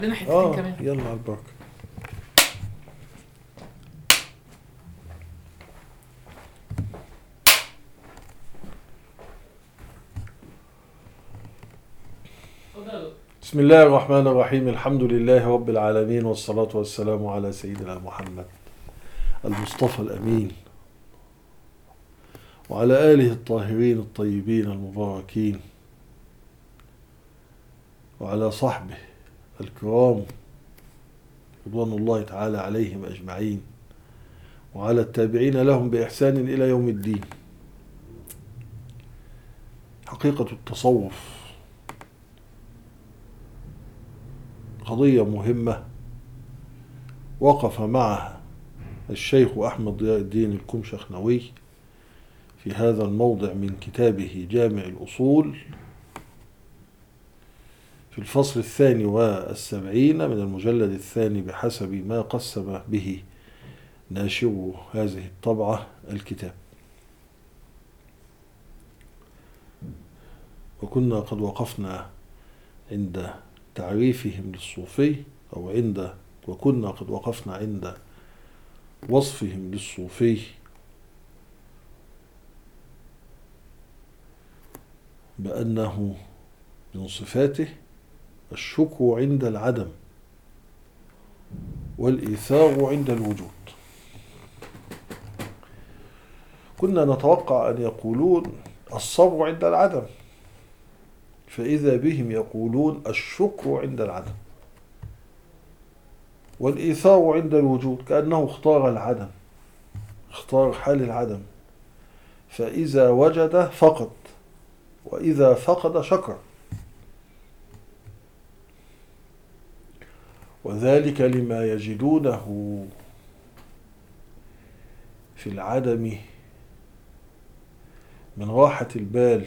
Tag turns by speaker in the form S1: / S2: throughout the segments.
S1: لنا حتتين كمان.
S2: يلا على البركة. بسم الله الرحمن الرحيم. الحمد لله رب العالمين، والصلاة والسلام على سيدنا محمد المصطفى الأمين، وعلى آله الطاهرين الطيبين المباركين، وعلى صحبه الكرام رضوان الله تعالى عليهم أجمعين، وعلى التابعين لهم بإحسان إلى يوم الدين. حقيقة التصوف قضية مهمة وقف معها الشيخ أحمد ضياء الدين الكمشخنوي في هذا الموضع من كتابه جامع الأصول في الفصل 72 من المجلد الثاني بحسب ما قسم به ناشر هذه الطبعة الكتاب. وكنا قد وقفنا عند تعريفهم للصوفي وكنا قد وقفنا عند وصفهم للصوفي بأنه من صفاته الشكر عند العدم والإيثار عند الوجود. كنا نتوقع أن يقولون الصبر عند العدم، فإذا بهم يقولون الشكر عند العدم والإيثار عند الوجود، كأنه اختار العدم، اختار حال العدم، فإذا وجد فقد وإذا فقد شكر. وذلك لما يجدونه في العدم من راحة البال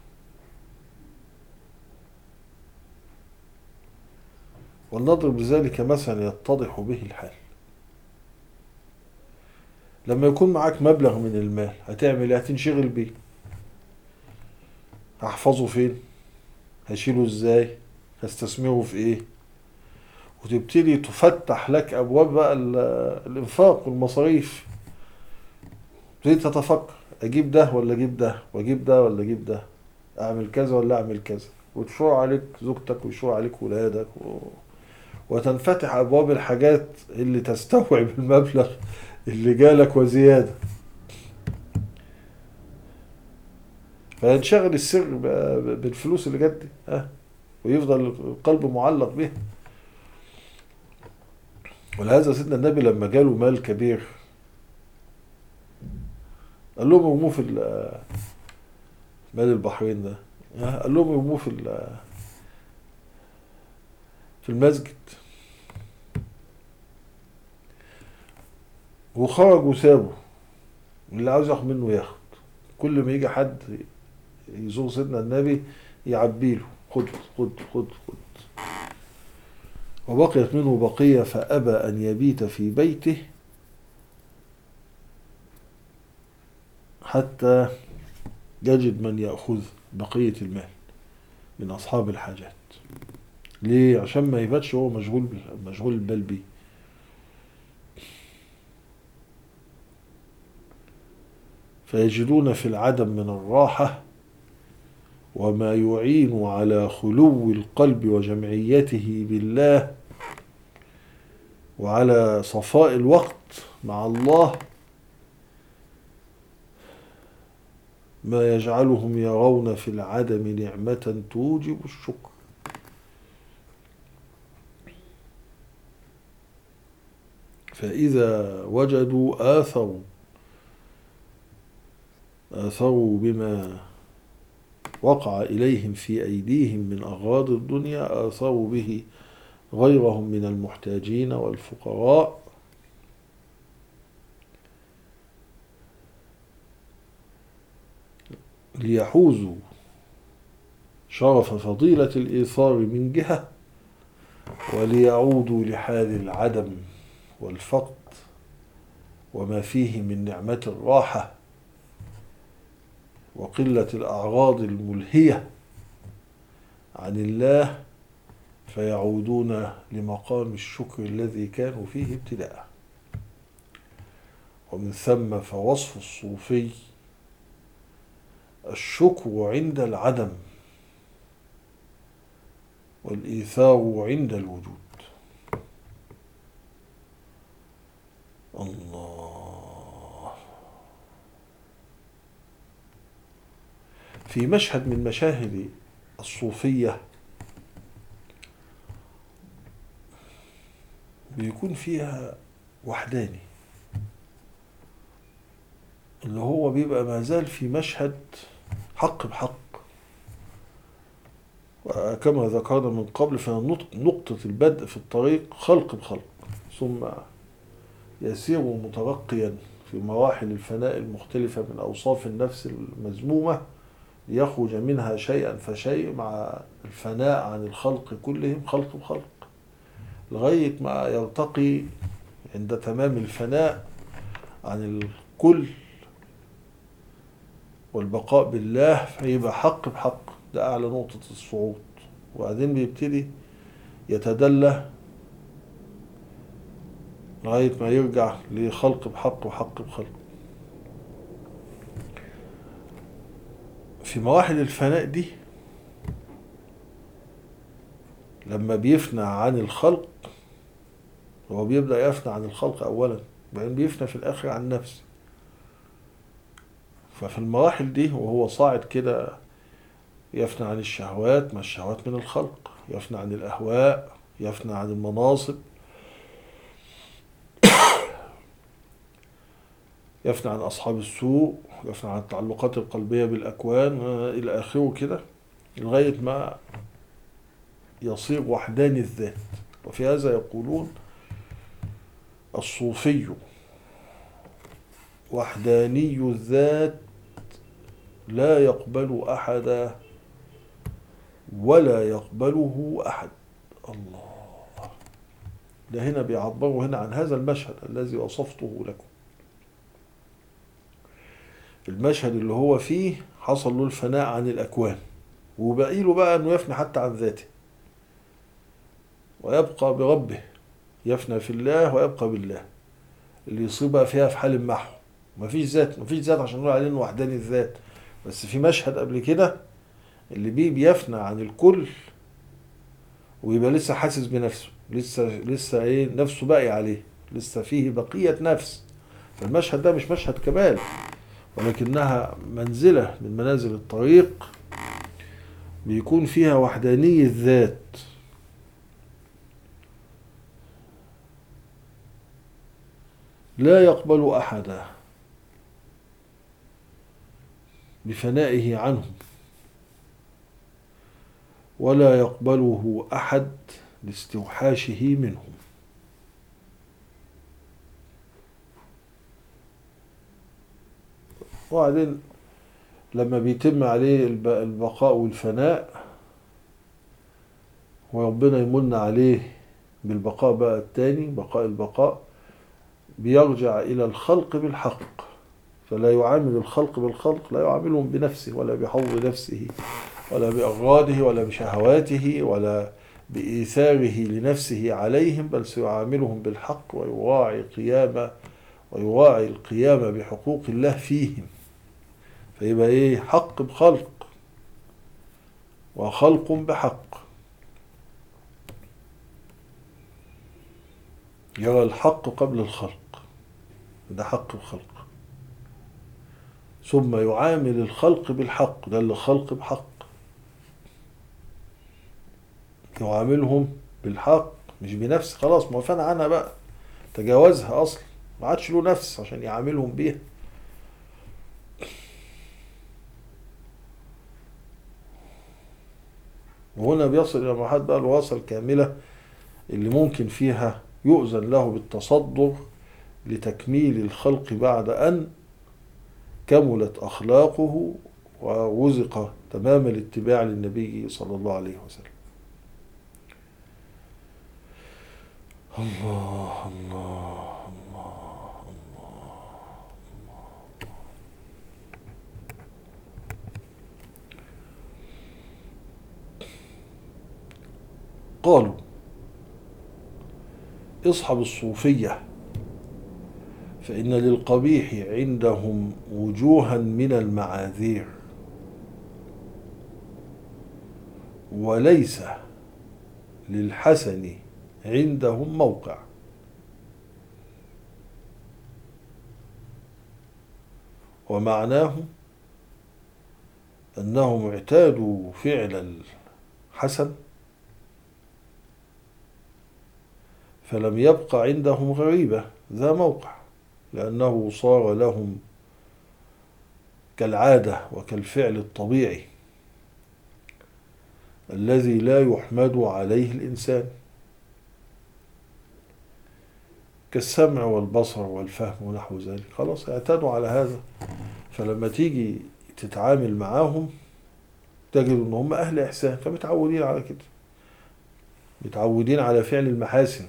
S2: ولنضرب بذلك مثلا يتضح به الحال. لما يكون معك مبلغ من المال هتعمل ايه؟ هتنشغل بيه. هحفظه فين؟ هشيله ازاي؟ هستثمره في ايه؟ وتبتدي تفتح لك ابواب بقى الانفاق والمصاريف. تبتدي تتفكر اجيب ده ولا اجيب ده، واجيب ده ولا اجيب ده، اعمل كذا ولا اعمل كذا، وتشور عليك زوجتك ويشور عليك ولادك وتنفتح ابواب الحاجات اللي تستوعب المبلغ اللي جالك وزيادة. فينشغل السر بالفلوس اللي جت دي، ويفضل القلب معلق بها. ولهذا سيدنا النبي لما جاله مال كبير قال لهم ارموه في مال البحرين ده، قال لهم ارموه في المسجد. وخرج وسابه، اللي عاوز ياخد منه ياخد. كل ما يجي حد يزور سيدنا النبي يعبيله خد خد خد خد. وبقيت منه بقية فأبى أن يبيت في بيته حتى يجد من يأخذ بقية المال من أصحاب الحاجات. ليه؟ عشان ما يباتش هو مشغول البال بيه. فيجدون في العدم من الراحة وما يعين على خلو القلب وجمعيته بالله وعلى صفاء الوقت مع الله، ما يجعلهم يرون في العدم نعمة توجب الشكر. فإذا وجدوا آثروا بما وقع إليهم في أيديهم من أغراض الدنيا، آثروا به غيرهم من المحتاجين والفقراء، ليحوزوا شرف فضيلة الإيثار من جهة، وليعودوا لحال العدم والفقد وما فيه من نعمة الراحة وقلة الأعراض الملهية عن الله فيعودون لمقام الشكر الذي كانوا فيه ابتداء. ومن ثم فوصف الصوفي الشكر عند العدم والإيثار عند الوجود. الله. في مشهد من مشاهد الصوفية بيكون فيها وحداني، اللي هو بيبقى ما زال في مشهد حق بحق، وكما ذكرنا من قبل فإن نقطة البدء في الطريق خلق بخلق، ثم يسير مترقيا في مراحل الفناء المختلفة من أوصاف النفس المذمومة ليخرج منها شيئا فشيء مع الفناء عن الخلق كلهم خلق بخلق، لغاية ما يرتقي عند تمام الفناء عن الكل والبقاء بالله فيبقى حق بحق. ده أعلى نقطة الصعود. وبعدين بيبتدي يتدلى لغاية ما يرجع لخلق بحق وحق بخلق. في مراحل الفناء دي لما بيفنى عن الخلق، هو بيبدأ يفنى عن الخلق أولا، بعدين بيفنى في الآخر عن نفسه. ففي المراحل دي وهو صاعد كده يفنى عن الشهوات، ما الشهوات من الخلق، يفنى عن الأهواء، يفنى عن المناصب، يفنى عن أصحاب السوء، يفنى عن التعلقات القلبية بالأكوان إلى آخره كده، لغاية ما يصير وحداني الذات. وفي هذا يقولون الصوفي وحداني الذات لا يقبل أحدا ولا يقبله أحد. الله. ده هنا بيعبروا هنا عن هذا المشهد الذي وصفته لكم، المشهد اللي هو فيه حصل له الفناء عن الأكوان، وبقي له بقى أنه يفنى حتى عن ذاته ويبقى بربه، يفنى في الله ويبقى بالله، اللي يصيبها فيها في حال محو. مفيش ذات، مفيش ذات عشان نقول عليه انه وحداني الذات، بس في مشهد قبل كده اللي بيفنى عن الكل ويبقى لسه حاسس بنفسه، لسه ايه، نفسه باقي عليه، لسه فيه بقية نفس. فالمشهد ده مش مشهد كمال، ولكنها منزلة من منازل الطريق بيكون فيها وحدانية الذات. لا يقبل أحدا بفنائه عنهم، ولا يقبله أحد لاستوحاشه منهم. وبعدين لما بيتم عليه البقاء والفناء وربنا يمن عليه بالبقاء بقى التاني، بقاء البقاء، بيرجع إلى الخلق بالحق، فلا يعامل الخلق بالخلق، لا يعاملهم بنفسه ولا بحظ نفسه ولا بأغراضه ولا بشهواته ولا بإيثاره لنفسه عليهم، بل سيعاملهم بالحق ويراعي القيام بحقوق الله فيهم. فيبقى ايه، حق بخلق وخلق بحق. يرى الحق قبل الخلق، ده حق بخلق، ثم يعامل الخلق بالحق، ده اللي خلق بحق، يعاملهم بالحق مش بنفس، خلاص ما فنى عنها بقى، تجاوزها اصلا، ما عادش له نفس عشان يعاملهم بيها. وهنا بيصل الى مرحله بقى الوراثه الكامله اللي ممكن فيها يؤذن له بالتصدر لتكميل الخلق بعد ان كملت اخلاقه ورزق تمام الاتباع للنبي صلى الله عليه وسلم. الله الله الله الله. قالوا اصحب الصوفية فإن للقبيح عندهم وجوها من المعاذير، وليس للحسن عندهم موقع. ومعناه أنهم اعتادوا فعل الحسن فلم يبق عندهم غريبة ذا موقع، لأنه صار لهم كالعادة وكالفعل الطبيعي الذي لا يحمد عليه الإنسان، كالسمع والبصر والفهم ونحو ذلك. خلاص اعتادوا على هذا، فلما تيجي تتعامل معاهم تجد ان هم اهل احسان، فمتعودين على كده، متعودين على فعل المحاسن،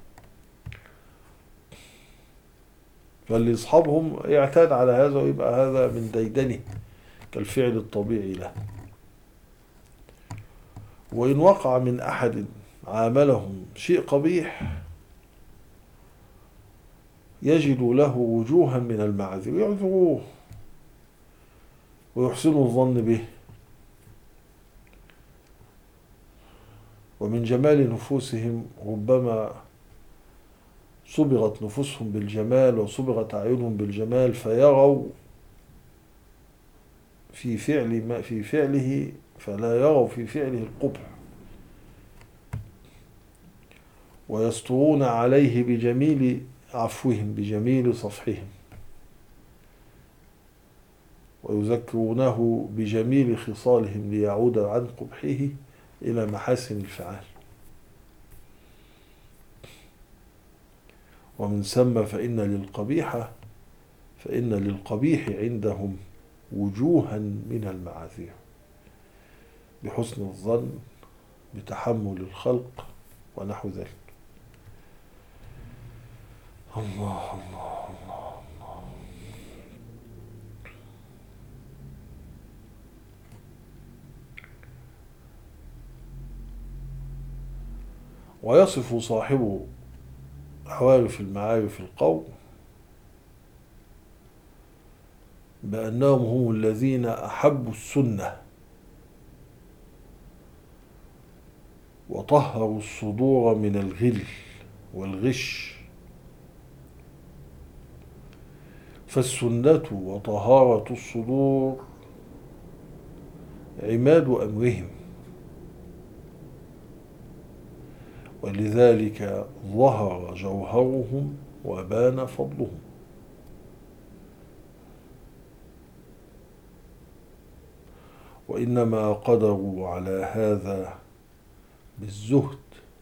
S2: فاللي يصحبهم يعتاد على هذا ويبقى هذا من ديدنه كالفعل الطبيعي له. وإن وقع من أحد عاملهم شيء قبيح يجد له وجوها من المعاذير يعذروه ويحسنوا الظن به. ومن جمال نفوسهم ربما صبغت نفوسهم بالجمال وصبغت أعينهم بالجمال، فيروا في فعل ما في فعله فلا يروا في فعله القبح، ويسترون عليه بجميل عفوهم بجميل صفحهم، ويذكرونه بجميل خصالهم ليعود عن قبحه إلى محاسن الفعال. ومن ثم فإن للقبيح عندهم وجوها من المعاذير، بحسن الظن، بتحمل الخلق ونحو ذلك. الله الله الله الله. ويصف صاحب عوارف المعارف القوم بأنهم هم الذين أحبوا السنة وطهروا الصدور من الغل والغش، فالسنة وطهارة الصدور عماد أمرهم، ولذلك ظهر جوهرهم وبان فضلهم. وإنما قدروا على هذا بالزهد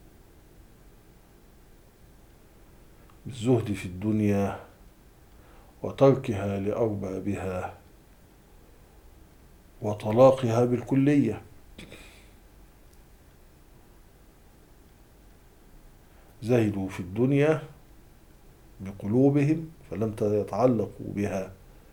S2: في الدنيا وتركها لأربابها وطلاقها بالكلية. زهدوا في الدنيا بقلوبهم فلم يتعلقوا بها،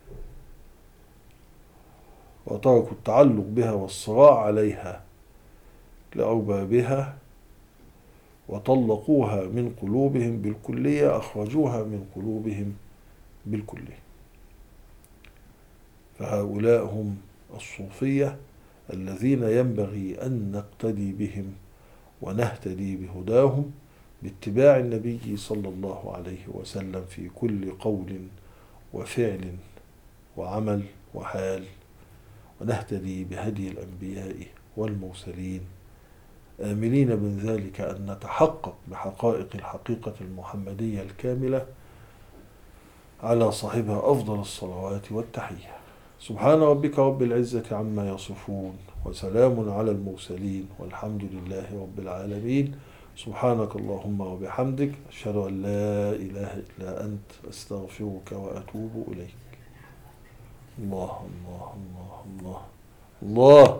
S2: وتركوا التعلق بها والصراع عليها لأربابها، وطلقوها من قلوبهم بالكلية، أخرجوها من قلوبهم بالكلية. فهؤلاء هم الصوفية الذين ينبغي أن نقتدي بهم ونهتدي بهداهم باتباع النبي صلى الله عليه وسلم في كل قول وفعل وعمل وحال، ونهتدي بهدي الأنبياء والمرسلين، آملين من ذلك أن نتحقق بحقائق الحقيقة المحمدية الكاملة على صاحبها أفضل الصلوات والتحية. سبحان ربك رب العزة عما يصفون، وسلام على المرسلين، والحمد لله رب العالمين. سبحانك اللهم وبحمدك، أشهد أن لا إله إلا أنت، أستغفرك وأتوب إليك. الله الله الله الله الله.